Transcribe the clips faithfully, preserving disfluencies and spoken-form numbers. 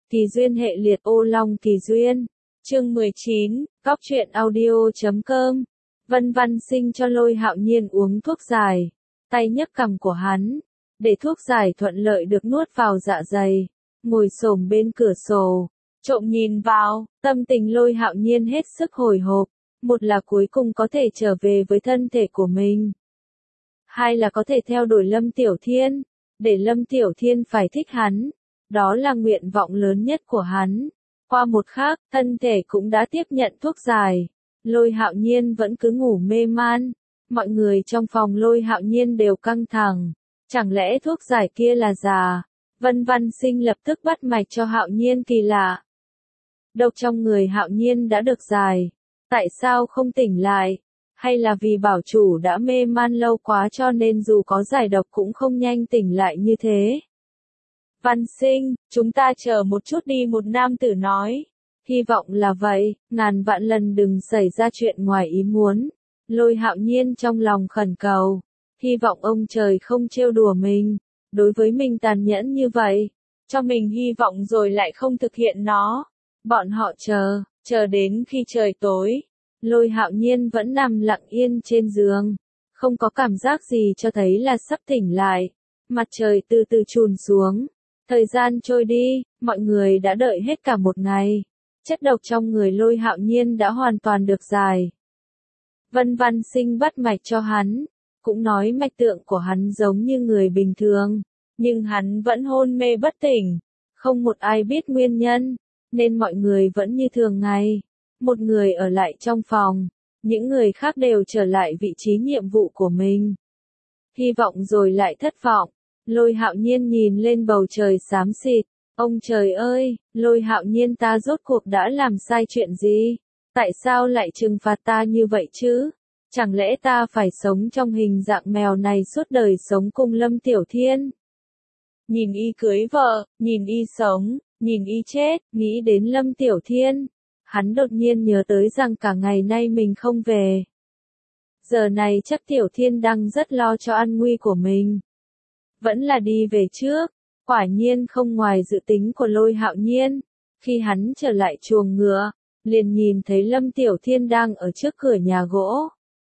Kỳ duyên hệ liệt ô long kỳ duyên. Chương mười chín, góc truyện audio chấm com. Vân Văn Sinh cho Lôi Hạo Nhiên uống thuốc giải, tay nhấc cằm của hắn, để thuốc giải thuận lợi được nuốt vào dạ dày, ngồi xổm bên cửa sổ, trộm nhìn vào, tâm tình Lôi Hạo Nhiên hết sức hồi hộp, một là cuối cùng có thể trở về với thân thể của mình, hai là có thể theo đuổi Lâm Tiểu Thiên, để Lâm Tiểu Thiên phải thích hắn, đó là nguyện vọng lớn nhất của hắn. Qua một khắc, thân thể cũng đã tiếp nhận thuốc giải. Lôi Hạo Nhiên vẫn cứ ngủ mê man. Mọi người trong phòng Lôi Hạo Nhiên đều căng thẳng. Chẳng lẽ thuốc giải kia là giả? Vân Văn Sinh lập tức bắt mạch cho Hạo Nhiên kỳ lạ. Độc trong người Hạo Nhiên đã được giải. Tại sao không tỉnh lại? Hay là vì bảo chủ đã mê man lâu quá cho nên dù có giải độc cũng không nhanh tỉnh lại như thế? Văn Sinh, chúng ta chờ một chút đi, một nam tử nói. Hy vọng là vậy, ngàn vạn lần đừng xảy ra chuyện ngoài ý muốn. Lôi Hạo Nhiên trong lòng khẩn cầu. Hy vọng ông trời không trêu đùa mình. Đối với mình tàn nhẫn như vậy. Cho mình hy vọng rồi lại không thực hiện nó. Bọn họ chờ, chờ đến khi trời tối. Lôi Hạo Nhiên vẫn nằm lặng yên trên giường. Không có cảm giác gì cho thấy là sắp tỉnh lại. Mặt trời từ từ chùn xuống. Thời gian trôi đi, mọi người đã đợi hết cả một ngày. Chất độc trong người Lôi Hạo Nhiên đã hoàn toàn được giải. Vân Văn Sinh bắt mạch cho hắn, cũng nói mạch tượng của hắn giống như người bình thường, nhưng hắn vẫn hôn mê bất tỉnh. Không một ai biết nguyên nhân, nên mọi người vẫn như thường ngày. Một người ở lại trong phòng, những người khác đều trở lại vị trí nhiệm vụ của mình. Hy vọng rồi lại thất vọng. Lôi Hạo Nhiên nhìn lên bầu trời xám xịt. Ông trời ơi, Lôi Hạo Nhiên, ta rốt cuộc đã làm sai chuyện gì? Tại sao lại trừng phạt ta như vậy chứ? Chẳng lẽ ta phải sống trong hình dạng mèo này suốt đời sống cùng Lâm Tiểu Thiên? Nhìn y cưới vợ, nhìn y sống, nhìn y chết, nghĩ đến Lâm Tiểu Thiên. Hắn đột nhiên nhớ tới rằng cả ngày nay mình không về. Giờ này chắc Tiểu Thiên đang rất lo cho an nguy của mình. Vẫn là đi về trước, quả nhiên không ngoài dự tính của Lôi Hạo Nhiên. Khi hắn trở lại chuồng ngựa, liền nhìn thấy Lâm Tiểu Thiên đang ở trước cửa nhà gỗ.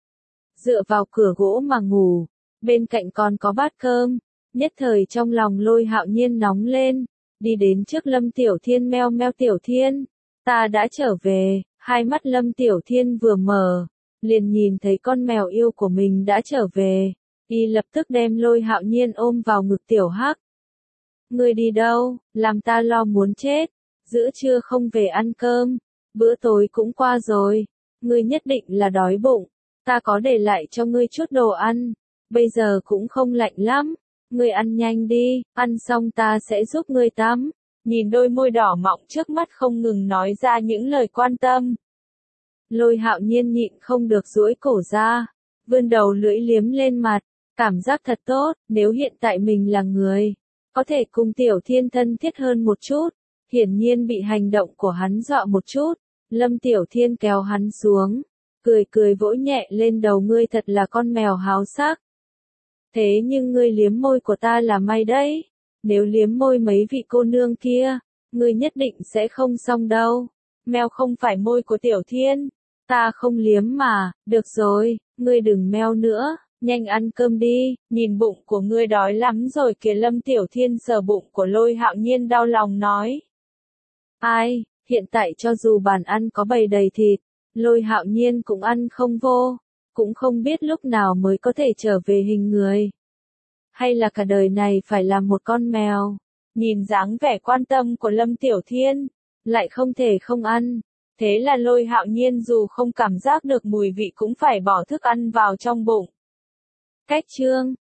Dựa vào cửa gỗ mà ngủ, bên cạnh còn có bát cơm, nhất thời trong lòng Lôi Hạo Nhiên nóng lên, đi đến trước Lâm Tiểu Thiên, meo meo Tiểu Thiên, ta đã trở về. Hai mắt Lâm Tiểu Thiên vừa mở, liền nhìn thấy con mèo yêu của mình đã trở về. Y lập tức đem Lôi Hạo Nhiên ôm vào ngực Tiểu Hắc. Ngươi đi đâu, làm ta lo muốn chết, giữa trưa không về ăn cơm, bữa tối cũng qua rồi, ngươi nhất định là đói bụng, ta có để lại cho ngươi chút đồ ăn, bây giờ cũng không lạnh lắm, ngươi ăn nhanh đi, ăn xong ta sẽ giúp ngươi tắm. Nhìn đôi môi đỏ mọng trước mắt không ngừng nói ra những lời quan tâm. Lôi Hạo Nhiên nhịn không được duỗi cổ ra, vươn đầu lưỡi liếm lên mặt. Cảm giác thật tốt, nếu hiện tại mình là người, có thể cùng Tiểu Thiên thân thiết hơn một chút. Hiển nhiên bị hành động của hắn dọa một chút. Lâm Tiểu Thiên kéo hắn xuống, cười cười vỗ nhẹ lên đầu, ngươi thật là con mèo háo sắc. Thế nhưng ngươi liếm môi của ta là may đấy. Nếu liếm môi mấy vị cô nương kia, ngươi nhất định sẽ không xong đâu. Meo không phải môi của Tiểu Thiên, ta không liếm mà. Được rồi, ngươi đừng meo nữa. Nhanh ăn cơm đi, nhìn bụng của ngươi đói lắm rồi kìa. Lâm Tiểu Thiên sờ bụng của Lôi Hạo Nhiên đau lòng nói. Ai, hiện tại cho dù bàn ăn có bày đầy thịt, Lôi Hạo Nhiên cũng ăn không vô, cũng không biết lúc nào mới có thể trở về hình người. Hay là cả đời này phải làm một con mèo. Nhìn dáng vẻ quan tâm của Lâm Tiểu Thiên, lại không thể không ăn. Thế là Lôi Hạo Nhiên dù không cảm giác được mùi vị cũng phải bỏ thức ăn vào trong bụng. Cách chương